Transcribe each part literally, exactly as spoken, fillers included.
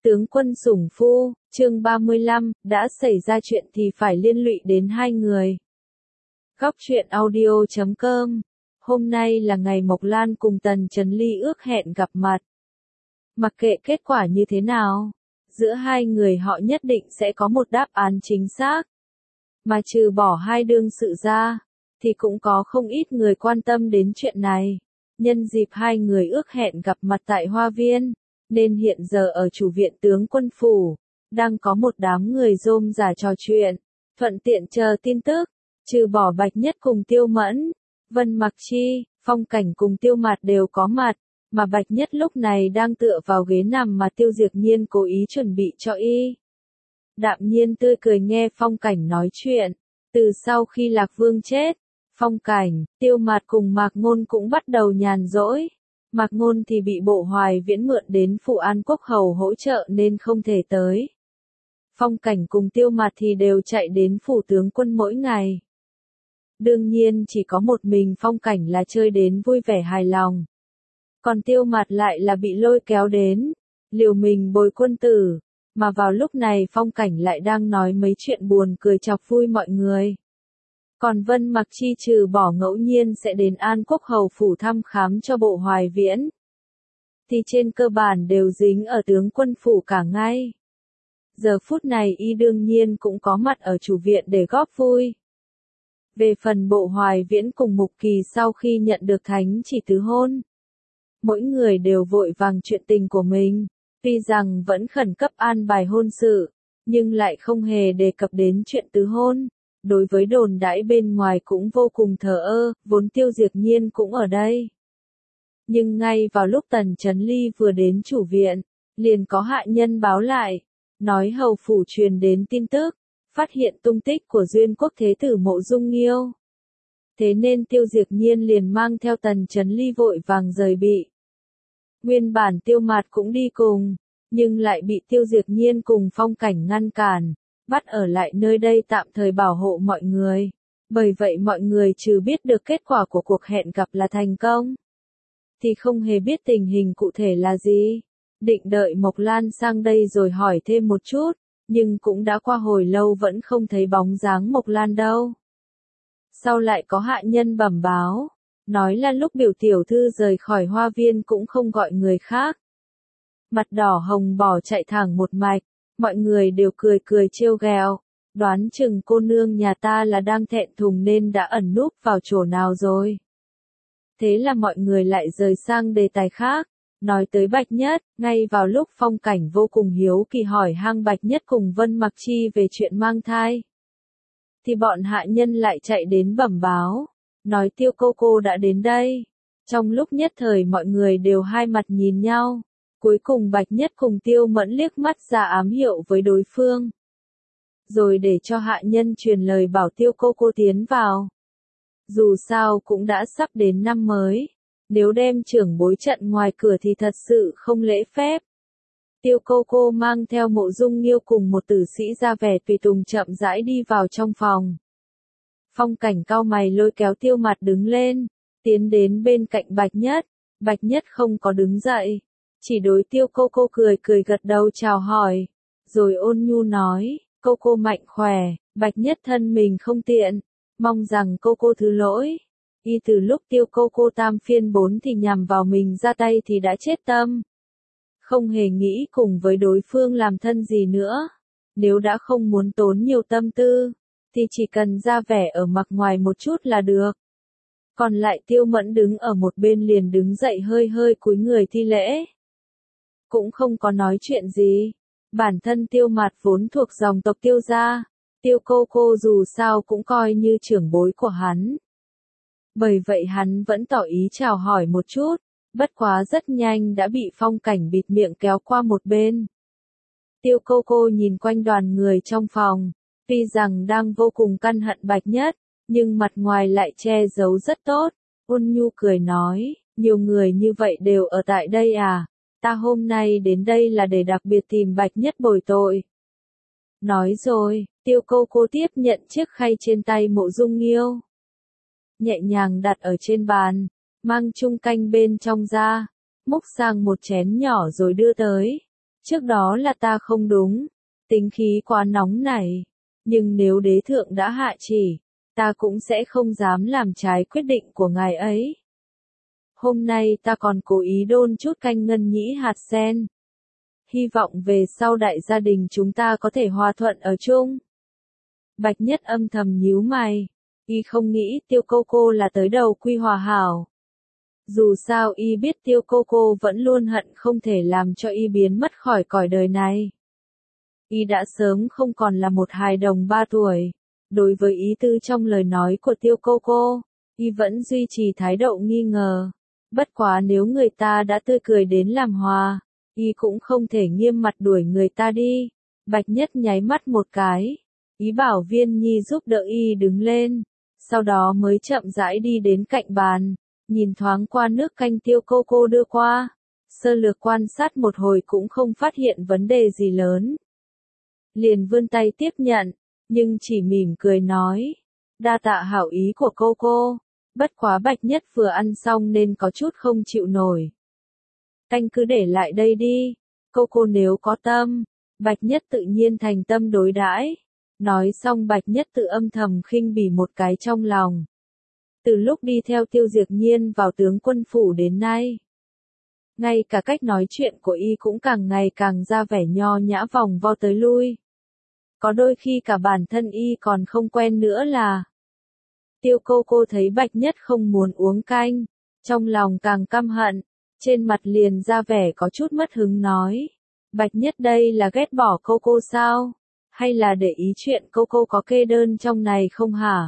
Tướng quân sủng phu, chương ba mươi lăm, đã xảy ra chuyện thì phải liên lụy đến hai người. Góc truyện audio chấm com. Hôm nay là ngày Mộc Lan cùng Tần Chấn Ly ước hẹn gặp mặt. Mặc kệ kết quả như thế nào, giữa hai người họ nhất định sẽ có một đáp án chính xác. Mà trừ bỏ hai đương sự ra, thì cũng có không ít người quan tâm đến chuyện này. Nhân dịp hai người ước hẹn gặp mặt tại Hoa Viên, nên hiện giờ ở chủ viện tướng quân phủ, đang có một đám người rôm rả trò chuyện, thuận tiện chờ tin tức. Trừ bỏ Bạch Nhất cùng Tiêu Mẫn, Vân Mặc Chi, Phong Cảnh cùng Tiêu Mạt đều có mặt, mà Bạch Nhất lúc này đang tựa vào ghế nằm mà Tiêu Diệp Nhiên cố ý chuẩn bị cho y. Đạm nhiên tươi cười nghe Phong Cảnh nói chuyện. Từ sau khi Lạc Vương chết, Phong Cảnh, Tiêu Mạt cùng Mạc Ngôn cũng bắt đầu nhàn rỗi. Mạc Ngôn thì bị Bộ Hoài Viễn mượn đến Phủ An Quốc hầu hỗ trợ nên không thể tới. Phong Cảnh cùng Tiêu Mạt thì đều chạy đến phủ tướng quân mỗi ngày. Đương nhiên chỉ có một mình Phong Cảnh là chơi đến vui vẻ hài lòng. Còn Tiêu Mạt lại là bị lôi kéo đến, liều mình bồi quân tử, mà vào lúc này Phong Cảnh lại đang nói mấy chuyện buồn cười chọc vui mọi người. Còn Vân Mặc Chi trừ bỏ ngẫu nhiên sẽ đến An Quốc hầu phủ thăm khám cho Bộ Hoài Viễn, thì trên cơ bản đều dính ở tướng quân phủ cả ngày. Giờ phút này y đương nhiên cũng có mặt ở chủ viện để góp vui. Về phần Bộ Hoài Viễn cùng Mục Kỳ sau khi nhận được thánh chỉ tứ hôn, mỗi người đều vội vàng chuyện tình của mình, tuy rằng vẫn khẩn cấp an bài hôn sự, nhưng lại không hề đề cập đến chuyện tứ hôn. Đối với đồn đãi bên ngoài cũng vô cùng thờ ơ, vốn Tiêu Diệp Nhiên cũng ở đây. Nhưng ngay vào lúc Tần Chấn Ly vừa đến chủ viện, liền có hạ nhân báo lại, nói hầu phủ truyền đến tin tức, phát hiện tung tích của Duyên Quốc Thế Tử Mộ Dung Nghiêu. Thế nên Tiêu Diệp Nhiên liền mang theo Tần Chấn Ly vội vàng rời bị. Nguyên bản Tiêu Mạt cũng đi cùng, nhưng lại bị Tiêu Diệp Nhiên cùng Phong Cảnh ngăn cản, bắt ở lại nơi đây tạm thời bảo hộ mọi người. Bởi vậy mọi người trừ biết được kết quả của cuộc hẹn gặp là thành công, thì không hề biết tình hình cụ thể là gì. Định đợi Mộc Lan sang đây rồi hỏi thêm một chút, nhưng cũng đã qua hồi lâu vẫn không thấy bóng dáng Mộc Lan đâu. Sau lại có hạ nhân bẩm báo, nói là lúc biểu tiểu thư rời khỏi Hoa Viên cũng không gọi người khác. Mặt đỏ hồng bỏ chạy thẳng một mạch, mọi người đều cười cười trêu ghẹo, đoán chừng cô nương nhà ta là đang thẹn thùng nên đã ẩn núp vào chỗ nào rồi. Thế là mọi người lại rời sang đề tài khác, nói tới Bạch Nhất. Ngay vào lúc Phong Cảnh vô cùng hiếu kỳ hỏi han Bạch Nhất cùng Vân Mặc Chi về chuyện mang thai, thì bọn hạ nhân lại chạy đến bẩm báo, nói Tiêu cô cô đã đến đây. Trong lúc nhất thời mọi người đều hai mặt nhìn nhau, cuối cùng Bạch Nhất cùng Tiêu Mẫn liếc mắt ra ám hiệu với đối phương, rồi để cho hạ nhân truyền lời bảo Tiêu cô cô tiến vào. Dù sao cũng đã sắp đến năm mới, nếu đem trưởng bối trận ngoài cửa thì thật sự không lễ phép. Tiêu cô cô mang theo Mộ Dung Nghiêu cùng một tử sĩ ra vẻ tùy tùng chậm rãi đi vào trong phòng. Phong Cảnh cau mày lôi kéo Tiêu Mạt đứng lên, tiến đến bên cạnh Bạch Nhất. Bạch Nhất không có đứng dậy, chỉ đối Tiêu cô cô cười cười gật đầu chào hỏi, rồi ôn nhu nói, cô cô mạnh khỏe. Bạch Nhất thân mình không tiện, mong rằng cô cô thứ lỗi. Y từ lúc Tiêu cô cô tam phiên bốn thì nhằm vào mình ra tay thì đã chết tâm, không hề nghĩ cùng với đối phương làm thân gì nữa. Nếu đã không muốn tốn nhiều tâm tư, thì chỉ cần ra vẻ ở mặt ngoài một chút là được. Còn lại Tiêu Mẫn đứng ở một bên liền đứng dậy hơi hơi cúi người thi lễ, cũng không có nói chuyện gì. Bản thân Tiêu Mạt vốn thuộc dòng tộc Tiêu gia, Tiêu cô cô dù sao cũng coi như trưởng bối của hắn. Bởi vậy hắn vẫn tỏ ý chào hỏi một chút, bất quá rất nhanh đã bị Phong Cảnh bịt miệng kéo qua một bên. Tiêu cô cô nhìn quanh đoàn người trong phòng, tuy rằng đang vô cùng căm hận Bạch Nhất, nhưng mặt ngoài lại che giấu rất tốt, ôn nhu cười nói, nhiều người như vậy đều ở tại đây à, ta hôm nay đến đây là để đặc biệt tìm Bạch Nhất bồi tội. Nói rồi, Tiêu cô cô tiếp nhận chiếc khay trên tay Mộ Dung Nghiêu, nhẹ nhàng đặt ở trên bàn, mang chung canh bên trong ra, múc sang một chén nhỏ rồi đưa tới. Trước đó là ta không đúng, tính khí quá nóng nảy, nhưng nếu đế thượng đã hạ chỉ, ta cũng sẽ không dám làm trái quyết định của ngài ấy. Hôm nay ta còn cố ý đôn chút canh ngân nhĩ hạt sen. Hy vọng về sau đại gia đình chúng ta có thể hòa thuận ở chung. Bạch Nhất âm thầm nhíu mày, y không nghĩ Tiêu Cô Cô là tới đầu quy hòa hảo. Dù sao y biết Tiêu Cô Cô vẫn luôn hận không thể làm cho y biến mất khỏi cõi đời này. Y đã sớm không còn là một hài đồng ba tuổi. Đối với ý tư trong lời nói của Tiêu Cô Cô, y vẫn duy trì thái độ nghi ngờ. Bất quá nếu người ta đã tươi cười đến làm hòa, y cũng không thể nghiêm mặt đuổi người ta đi. Bạch Nhất nháy mắt một cái, ý bảo Viên Nhi giúp đỡ y đứng lên, sau đó mới chậm rãi đi đến cạnh bàn, nhìn thoáng qua nước canh Tiêu Cô Cô đưa qua, sơ lược quan sát một hồi cũng không phát hiện vấn đề gì lớn. Liền vươn tay tiếp nhận, nhưng chỉ mỉm cười nói, đa tạ hảo ý của cô cô, bất quá Bạch Nhất vừa ăn xong nên có chút không chịu nổi. Canh cứ để lại đây đi, cô cô nếu có tâm. Bạch Nhất tự nhiên thành tâm đối đãi. Nói xong Bạch Nhất tự âm thầm khinh bỉ một cái trong lòng. Từ lúc đi theo Tiêu Diệp Nhiên vào tướng quân phủ đến nay, ngay cả cách nói chuyện của y cũng càng ngày càng ra vẻ nho nhã vòng vo tới lui. Có đôi khi cả bản thân y còn không quen nữa là. Tiêu Cô Cô thấy Bạch Nhất không muốn uống canh, trong lòng càng căm hận, trên mặt liền ra vẻ có chút mất hứng nói. Bạch Nhất đây là ghét bỏ cô cô sao? Hay là để ý chuyện cô cô có kê đơn trong này không hả?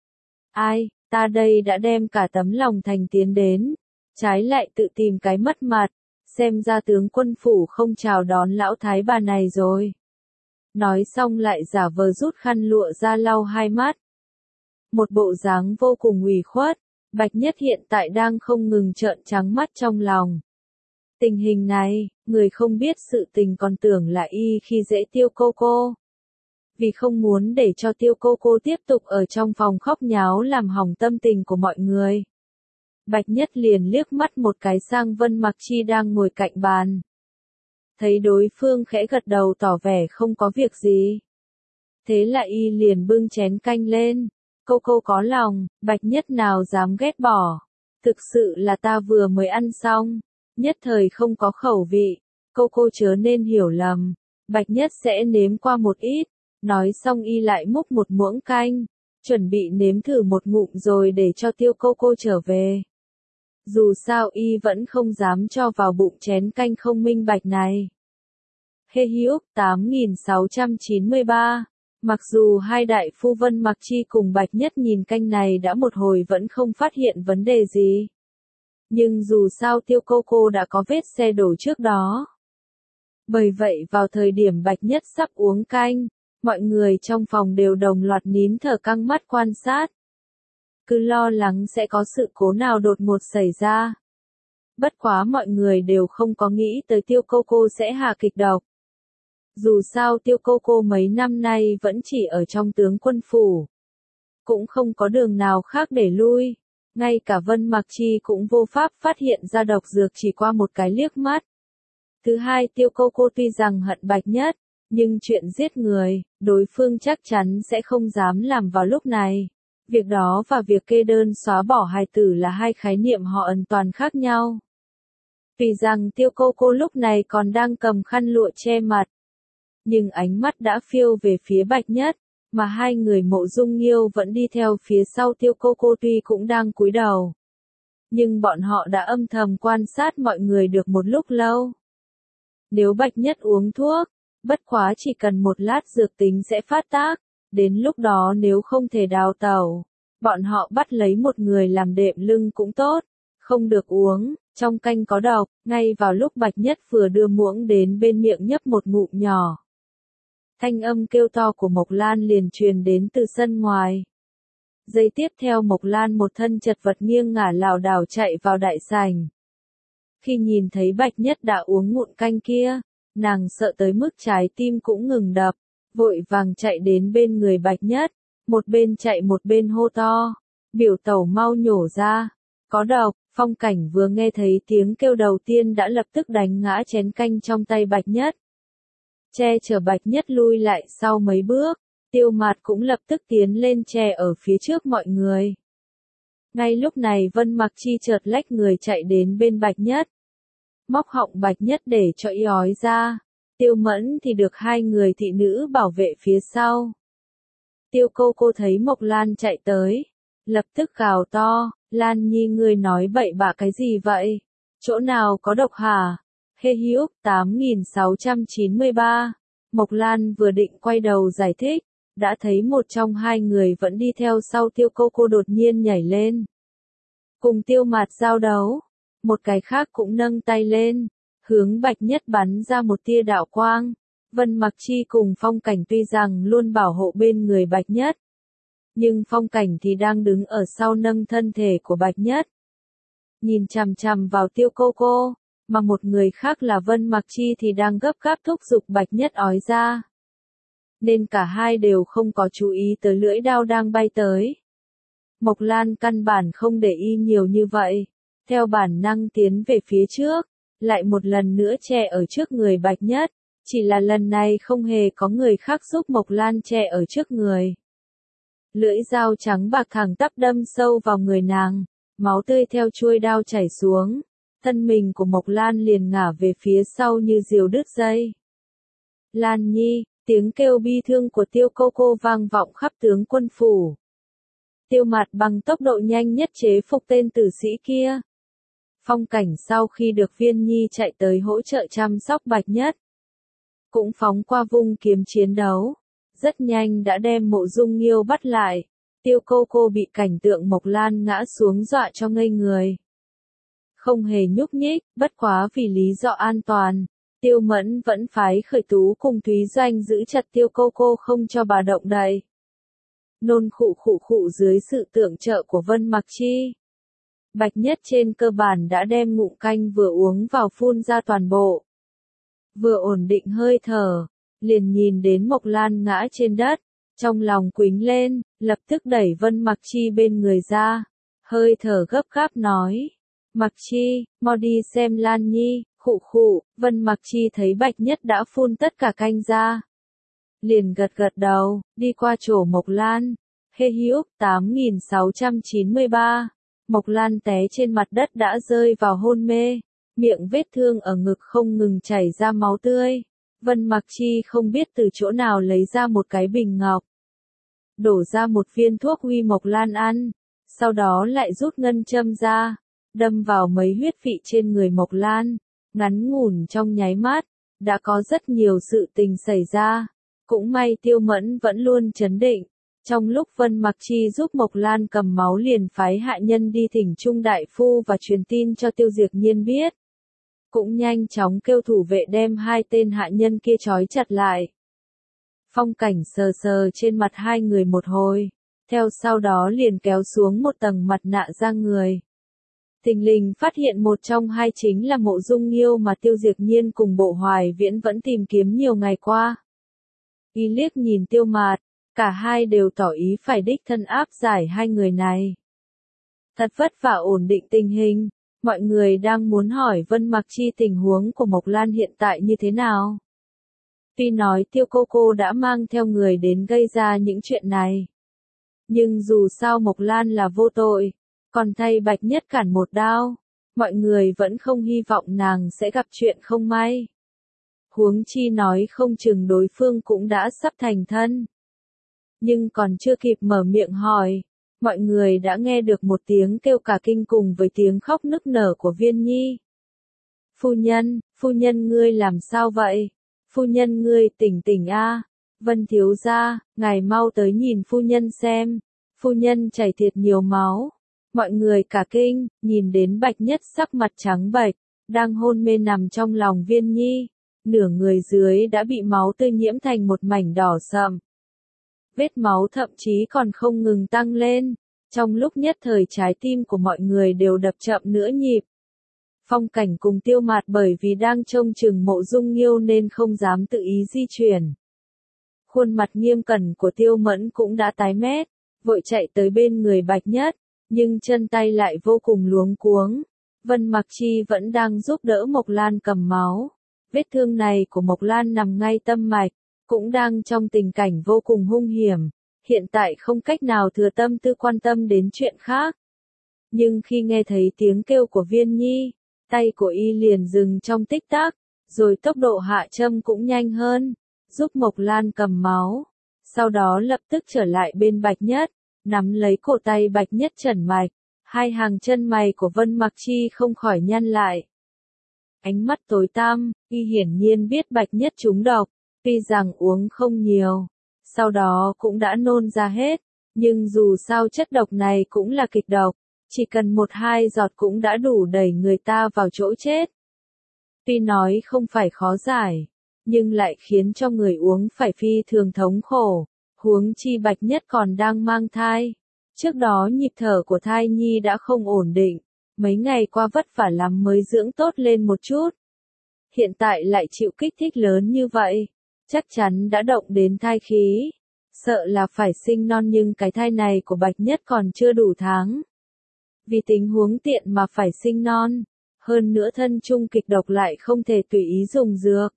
Ai, ta đây đã đem cả tấm lòng thành tiến đến, trái lại tự tìm cái mất mặt, xem ra tướng quân phủ không chào đón lão thái bà này rồi. Nói xong lại giả vờ rút khăn lụa ra lau hai mắt. Một bộ dáng vô cùng ủy khuất, Bạch Nhất hiện tại đang không ngừng trợn trắng mắt trong lòng. Tình hình này, người không biết sự tình còn tưởng là y khi dễ Tiêu Cô Cô. Vì không muốn để cho Tiêu Cô Cô tiếp tục ở trong phòng khóc nháo làm hỏng tâm tình của mọi người. Bạch Nhất liền liếc mắt một cái sang Vân Mặc Chi đang ngồi cạnh bàn. Thấy đối phương khẽ gật đầu tỏ vẻ không có việc gì. Thế là y liền bưng chén canh lên. Cô cô có lòng, Bạch Nhất nào dám ghét bỏ. Thực sự là ta vừa mới ăn xong, nhất thời không có khẩu vị, cô cô chớ nên hiểu lầm. Bạch Nhất sẽ nếm qua một ít, nói xong y lại múc một muỗng canh, chuẩn bị nếm thử một ngụm rồi để cho Tiêu Cô Cô trở về. Dù sao y vẫn không dám cho vào bụng chén canh không minh bạch này. Hê Hiếu, tám nghìn sáu trăm chín mươi ba. Mặc dù hai đại phu Vân Mặc Chi cùng Bạch Nhất nhìn canh này đã một hồi vẫn không phát hiện vấn đề gì. Nhưng dù sao Tiêu Cô Cô đã có vết xe đổ trước đó. Bởi vậy vào thời điểm Bạch Nhất sắp uống canh, mọi người trong phòng đều đồng loạt nín thở căng mắt quan sát. Cứ lo lắng sẽ có sự cố nào đột ngột xảy ra. Bất quá mọi người đều không có nghĩ tới Tiêu Cô Cô sẽ hạ kịch độc. Dù sao Tiêu Cô Cô mấy năm nay vẫn chỉ ở trong tướng quân phủ. Cũng không có đường nào khác để lui. Ngay cả Vân Mặc Chi cũng vô pháp phát hiện ra độc dược chỉ qua một cái liếc mắt. Thứ hai, Tiêu Cô Cô tuy rằng hận Bạch Nhất, nhưng chuyện giết người, đối phương chắc chắn sẽ không dám làm vào lúc này. Việc đó và việc kê đơn xóa bỏ hài tử là hai khái niệm họ hoàn toàn khác nhau. Vì rằng Tiêu Cô Cô lúc này còn đang cầm khăn lụa che mặt. Nhưng ánh mắt đã phiêu về phía Bạch Nhất, mà hai người Mộ Dung Nghiêu vẫn đi theo phía sau Tiêu Cô Cô tuy cũng đang cúi đầu. Nhưng bọn họ đã âm thầm quan sát mọi người được một lúc lâu. Nếu Bạch Nhất uống thuốc, bất quá chỉ cần một lát dược tính sẽ phát tác, đến lúc đó nếu không thể đào tẩu, bọn họ bắt lấy một người làm đệm lưng cũng tốt, không được uống, trong canh có độc, ngay vào lúc Bạch Nhất vừa đưa muỗng đến bên miệng nhấp một ngụm nhỏ. Thanh âm kêu to của Mộc Lan liền truyền đến từ sân ngoài. Giây tiếp theo Mộc Lan một thân chật vật nghiêng ngả lảo đảo chạy vào đại sảnh. Khi nhìn thấy Bạch Nhất đã uống ngụm canh kia, nàng sợ tới mức trái tim cũng ngừng đập, vội vàng chạy đến bên người Bạch Nhất, một bên chạy một bên hô to, biểu tẩu mau nhổ ra, có độc. Phong Cảnh vừa nghe thấy tiếng kêu đầu tiên đã lập tức đánh ngã chén canh trong tay Bạch Nhất. che chở Bạch Nhất lui lại sau mấy bước, Tiêu Mạt cũng lập tức tiến lên che ở phía trước mọi người. Ngay lúc này Vân Mặc Chi chợt lách người chạy đến bên Bạch Nhất. Móc họng Bạch Nhất để cho y ói ra. Tiêu Mẫn thì được hai người thị nữ bảo vệ phía sau. Tiêu Cô Cô thấy Mộc Lan chạy tới, lập tức gào to, Lan Nhi ngươi nói bậy bạ cái gì vậy? Chỗ nào có độc hả? Hê Hữu tám nghìn sáu trăm chín mươi ba. Mộc Lan vừa định quay đầu giải thích, đã thấy một trong hai người vẫn đi theo sau Tiêu Cô Cô đột nhiên nhảy lên. Cùng Tiêu Mạt giao đấu, một cái khác cũng nâng tay lên, hướng Bạch Nhất bắn ra một tia đạo quang. Vân Mặc Chi cùng Phong Cảnh tuy rằng luôn bảo hộ bên người Bạch Nhất, nhưng Phong Cảnh thì đang đứng ở sau nâng thân thể của Bạch Nhất. Nhìn chằm chằm vào Tiêu Cô Cô, mà một người khác là Vân Mặc Chi thì đang gấp gáp thúc giục Bạch Nhất ói ra. Nên cả hai đều không có chú ý tới lưỡi đao đang bay tới. Mộc Lan căn bản không để ý nhiều như vậy, theo bản năng tiến về phía trước, lại một lần nữa che ở trước người Bạch Nhất, chỉ là lần này không hề có người khác giúp Mộc Lan che ở trước người. Lưỡi dao trắng bạc thẳng tắp đâm sâu vào người nàng, máu tươi theo chuôi đao chảy xuống, thân mình của Mộc Lan liền ngả về phía sau như diều đứt dây. Lan Nhi, tiếng kêu bi thương của Tiêu Cô Cô vang vọng khắp tướng quân phủ. Tiêu Mạt bằng tốc độ nhanh nhất chế phục tên tử sĩ kia. Phong Cảnh sau khi được Viên Nhi chạy tới hỗ trợ chăm sóc Bạch Nhất, cũng phóng qua vung kiếm chiến đấu, rất nhanh đã đem Mộ Dung Nghiêu bắt lại. Tiêu Cô Cô bị cảnh tượng Mộc Lan ngã xuống dọa cho ngây người. Không hề nhúc nhích, bất quá vì lý do an toàn, Tiêu Mẫn vẫn phái Khởi Tú cùng Thúy Doanh giữ chặt Tiêu Cô Cô không cho bà động đậy. Nôn khụ khụ khụ dưới sự tượng trợ của Vân Mặc Chi, Bạch Nhất trên cơ bản đã đem ngụm canh vừa uống vào phun ra toàn bộ. Vừa ổn định hơi thở, liền nhìn đến Mộc Lan ngã trên đất, trong lòng quĩnh lên, lập tức đẩy Vân Mặc Chi bên người ra, hơi thở gấp gáp nói, Mặc Chi, mau đi xem Lan Nhi. Khụ khụ, Vân Mặc Chi thấy Bạch Nhất đã phun tất cả canh ra, liền gật gật đầu, đi qua chỗ Mộc Lan. Hê Hữu tám nghìn sáu trăm chín mươi ba. Mộc Lan té trên mặt đất đã rơi vào hôn mê, miệng vết thương ở ngực không ngừng chảy ra máu tươi. Vân Mặc Chi không biết từ chỗ nào lấy ra một cái bình ngọc, đổ ra một viên thuốc huy Mộc Lan ăn, sau đó lại rút ngân châm ra, đâm vào mấy huyết vị trên người Mộc Lan. Ngắn ngủn trong nháy mắt, đã có rất nhiều sự tình xảy ra. Cũng may Tiêu Mẫn vẫn luôn trấn định. Trong lúc Vân Mặc Chi giúp Mộc Lan cầm máu liền phái hạ nhân đi thỉnh Trung Đại Phu và truyền tin cho Tiêu Diệp Nhiên biết. Cũng nhanh chóng kêu thủ vệ đem hai tên hạ nhân kia trói chặt lại. Phong Cảnh sờ sờ trên mặt hai người một hồi, theo sau đó liền kéo xuống một tầng mặt nạ ra người. Thình lình phát hiện một trong hai chính là Mộ Dung Nghiêu mà Tiêu Diệp Nhiên cùng Bộ Hoài Viễn vẫn tìm kiếm nhiều ngày qua. Y liếc nhìn Tiêu Mạt, cả hai đều tỏ ý phải đích thân áp giải hai người này. Thật vất vả ổn định tình hình, mọi người đang muốn hỏi Vân Mặc Chi tình huống của Mộc Lan hiện tại như thế nào. Tuy nói Tiêu Cô Cô đã mang theo người đến gây ra những chuyện này, nhưng dù sao Mộc Lan là vô tội, còn thay Bạch Nhất cản một đao, mọi người vẫn không hy vọng nàng sẽ gặp chuyện không may. Huống chi nói không chừng đối phương cũng đã sắp thành thân. Nhưng còn chưa kịp mở miệng hỏi, mọi người đã nghe được một tiếng kêu cả kinh cùng với tiếng khóc nức nở của Viên Nhi. Phu nhân, phu nhân ngươi làm sao vậy? Phu nhân ngươi tỉnh tỉnh a, Vân thiếu gia, ngài mau tới nhìn phu nhân xem. Phu nhân chảy thiệt nhiều máu. Mọi người cả kinh, nhìn đến Bạch Nhất sắc mặt trắng bệch, đang hôn mê nằm trong lòng Viên Nhi, nửa người dưới đã bị máu tươi nhiễm thành một mảnh đỏ sậm. Vết máu thậm chí còn không ngừng tăng lên, trong lúc nhất thời trái tim của mọi người đều đập chậm nửa nhịp. Phong Cảnh cùng Tiêu Mạt bởi vì đang trông chừng Mộ Dung Nghiêu nên không dám tự ý di chuyển. Khuôn mặt nghiêm cẩn của Tiêu Mẫn cũng đã tái mét, vội chạy tới bên người Bạch Nhất, nhưng chân tay lại vô cùng luống cuống. Vân Mặc Chi vẫn đang giúp đỡ Mộc Lan cầm máu. vết thương này của Mộc Lan nằm ngay tâm mạch, cũng đang trong tình cảnh vô cùng hung hiểm, hiện tại không cách nào thừa tâm tư quan tâm đến chuyện khác. Nhưng khi nghe thấy tiếng kêu của Viên Nhi, tay của y liền dừng trong tích tắc, rồi tốc độ hạ châm cũng nhanh hơn, giúp Mộc Lan cầm máu. Sau đó lập tức trở lại bên Bạch Nhất, nắm lấy cổ tay Bạch Nhất trần mạch, hai hàng chân mày của Vân Mặc Chi không khỏi nhăn lại. Ánh mắt tối tăm, y hiển nhiên biết Bạch Nhất trúng độc, tuy rằng uống không nhiều, sau đó cũng đã nôn ra hết, nhưng dù sao chất độc này cũng là kịch độc, chỉ cần một hai giọt cũng đã đủ đẩy người ta vào chỗ chết. Tuy nói không phải khó giải, nhưng lại khiến cho người uống phải phi thường thống khổ, huống chi Bạch Nhất còn đang mang thai. Trước đó nhịp thở của thai nhi đã không ổn định, mấy ngày qua vất vả lắm mới dưỡng tốt lên một chút. Hiện tại lại chịu kích thích lớn như vậy, chắc chắn đã động đến thai khí, sợ là phải sinh non, nhưng cái thai này của Bạch Nhất còn chưa đủ tháng. Vì tình huống tiện mà phải sinh non, hơn nữa thân chung kịch độc lại không thể tùy ý dùng dược.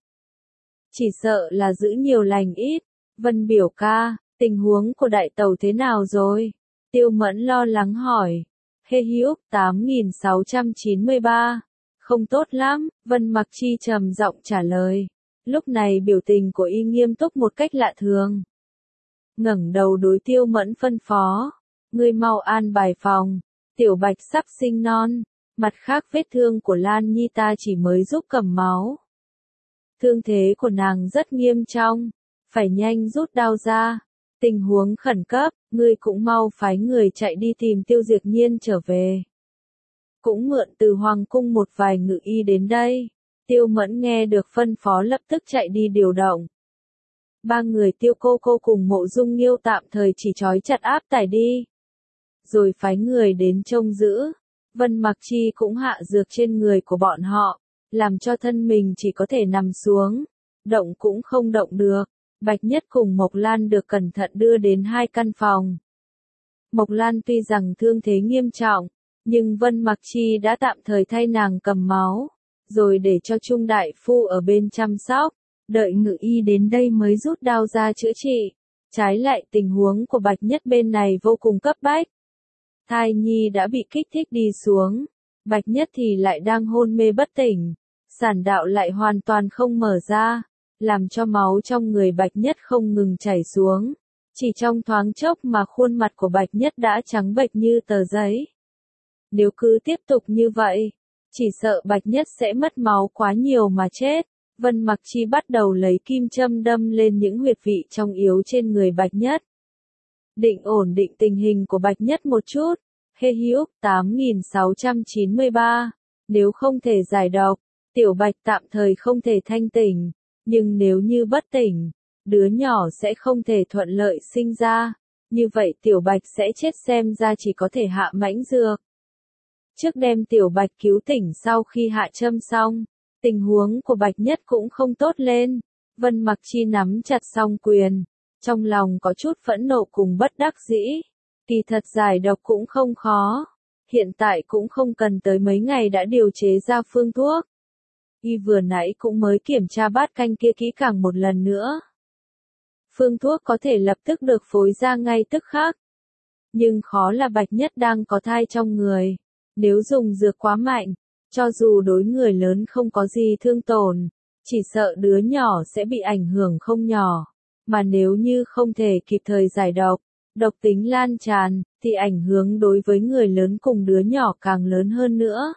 Chỉ sợ là giữ nhiều lành ít. Vân biểu ca, tình huống của đại tẩu thế nào rồi? Tiêu Mẫn lo lắng hỏi. Hê Hữu, tám nghìn sáu trăm chín mươi ba. Không tốt lắm, Vân Mặc Chi trầm giọng trả lời. Lúc này biểu tình của y nghiêm túc một cách lạ thường. Ngẩng đầu đối Tiêu Mẫn phân phó. Ngươi mau an bài phòng, Tiểu Bạch sắp sinh non. Mặt khác vết thương của Lan Nhi ta chỉ mới giúp cầm máu. Thương thế của nàng rất nghiêm trọng, phải nhanh rút đao ra. Tình huống khẩn cấp, ngươi cũng mau phái người chạy đi tìm Tiêu Diệp Nhiên trở về. Cũng mượn từ Hoàng cung một vài ngự y đến đây. Tiêu Mẫn nghe được phân phó lập tức chạy đi điều động. Ba người Tiêu cô cô cùng Mộ Dung Nghiêu tạm thời chỉ trói chặt áp tải đi. Rồi phái người đến trông giữ. Vân Mặc Chi cũng hạ dược trên người của bọn họ, làm cho thân mình chỉ có thể nằm xuống, động cũng không động được. Bạch Nhất cùng Mộc Lan được cẩn thận đưa đến hai căn phòng. Mộc Lan tuy rằng thương thế nghiêm trọng, nhưng Vân Mặc Chi đã tạm thời thay nàng cầm máu, rồi để cho Trung đại phu ở bên chăm sóc, đợi ngự y đến đây mới rút đao ra chữa trị. Trái lại tình huống của Bạch Nhất bên này vô cùng cấp bách. Thai nhi đã bị kích thích đi xuống, Bạch Nhất thì lại đang hôn mê bất tỉnh, sản đạo lại hoàn toàn không mở ra, làm cho máu trong người Bạch Nhất không ngừng chảy xuống. Chỉ trong thoáng chốc mà khuôn mặt của Bạch Nhất đã trắng bệch như tờ giấy. Nếu cứ tiếp tục như vậy, chỉ sợ Bạch Nhất sẽ mất máu quá nhiều mà chết. Vân Mặc Chi bắt đầu lấy kim châm đâm lên những huyệt vị trong yếu trên người Bạch Nhất. Định ổn định tình hình của Bạch Nhất một chút. Hê Hữu, tám nghìn sáu trăm chín mươi ba. Nếu không thể giải độc, Tiểu Bạch tạm thời không thể thanh tỉnh. Nhưng nếu như bất tỉnh, đứa nhỏ sẽ không thể thuận lợi sinh ra. Như vậy Tiểu Bạch sẽ chết, xem ra chỉ có thể hạ mãnh dược. Trước đem Tiểu Bạch cứu tỉnh sau khi hạ châm xong, tình huống của Bạch Nhất cũng không tốt lên. Vân Mặc Chi nắm chặt song quyền, trong lòng có chút phẫn nộ cùng bất đắc dĩ. Kỳ thật giải độc cũng không khó, hiện tại cũng không cần tới mấy ngày đã điều chế ra phương thuốc. Y vừa nãy cũng mới kiểm tra bát canh kia kỹ càng một lần nữa. Phương thuốc có thể lập tức được phối ra ngay tức khắc. Nhưng khó là Bạch Nhất đang có thai trong người. Nếu dùng dược quá mạnh, cho dù đối người lớn không có gì thương tổn, chỉ sợ đứa nhỏ sẽ bị ảnh hưởng không nhỏ. Mà nếu như không thể kịp thời giải độc, độc tính lan tràn, thì ảnh hưởng đối với người lớn cùng đứa nhỏ càng lớn hơn nữa.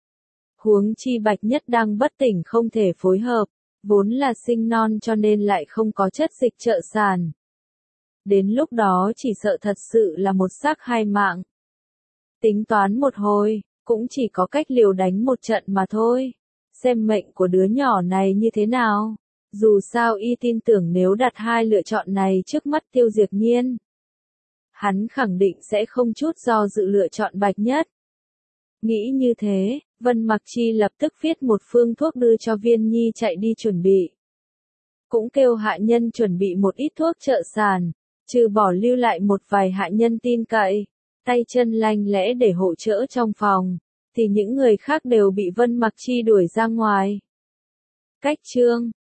Huống chi Bạch Nhất đang bất tỉnh không thể phối hợp, vốn là sinh non cho nên lại không có chất dịch trợ sản. Đến lúc đó chỉ sợ thật sự là một xác hai mạng. Tính toán một hồi, cũng chỉ có cách liều đánh một trận mà thôi. Xem mệnh của đứa nhỏ này như thế nào. Dù sao y tin tưởng nếu đặt hai lựa chọn này trước mắt Tiêu Diệp Nhiên, hắn khẳng định sẽ không chút do dự lựa chọn Bạch Nhất. Nghĩ như thế, Vân Mặc Chi lập tức viết một phương thuốc đưa cho Viên Nhi chạy đi chuẩn bị. Cũng kêu hạ nhân chuẩn bị một ít thuốc trợ sản, trừ bỏ lưu lại một vài hạ nhân tin cậy, tay chân lanh lẽ để hỗ trợ trong phòng, thì những người khác đều bị Vân Mặc Chi đuổi ra ngoài. Cách chương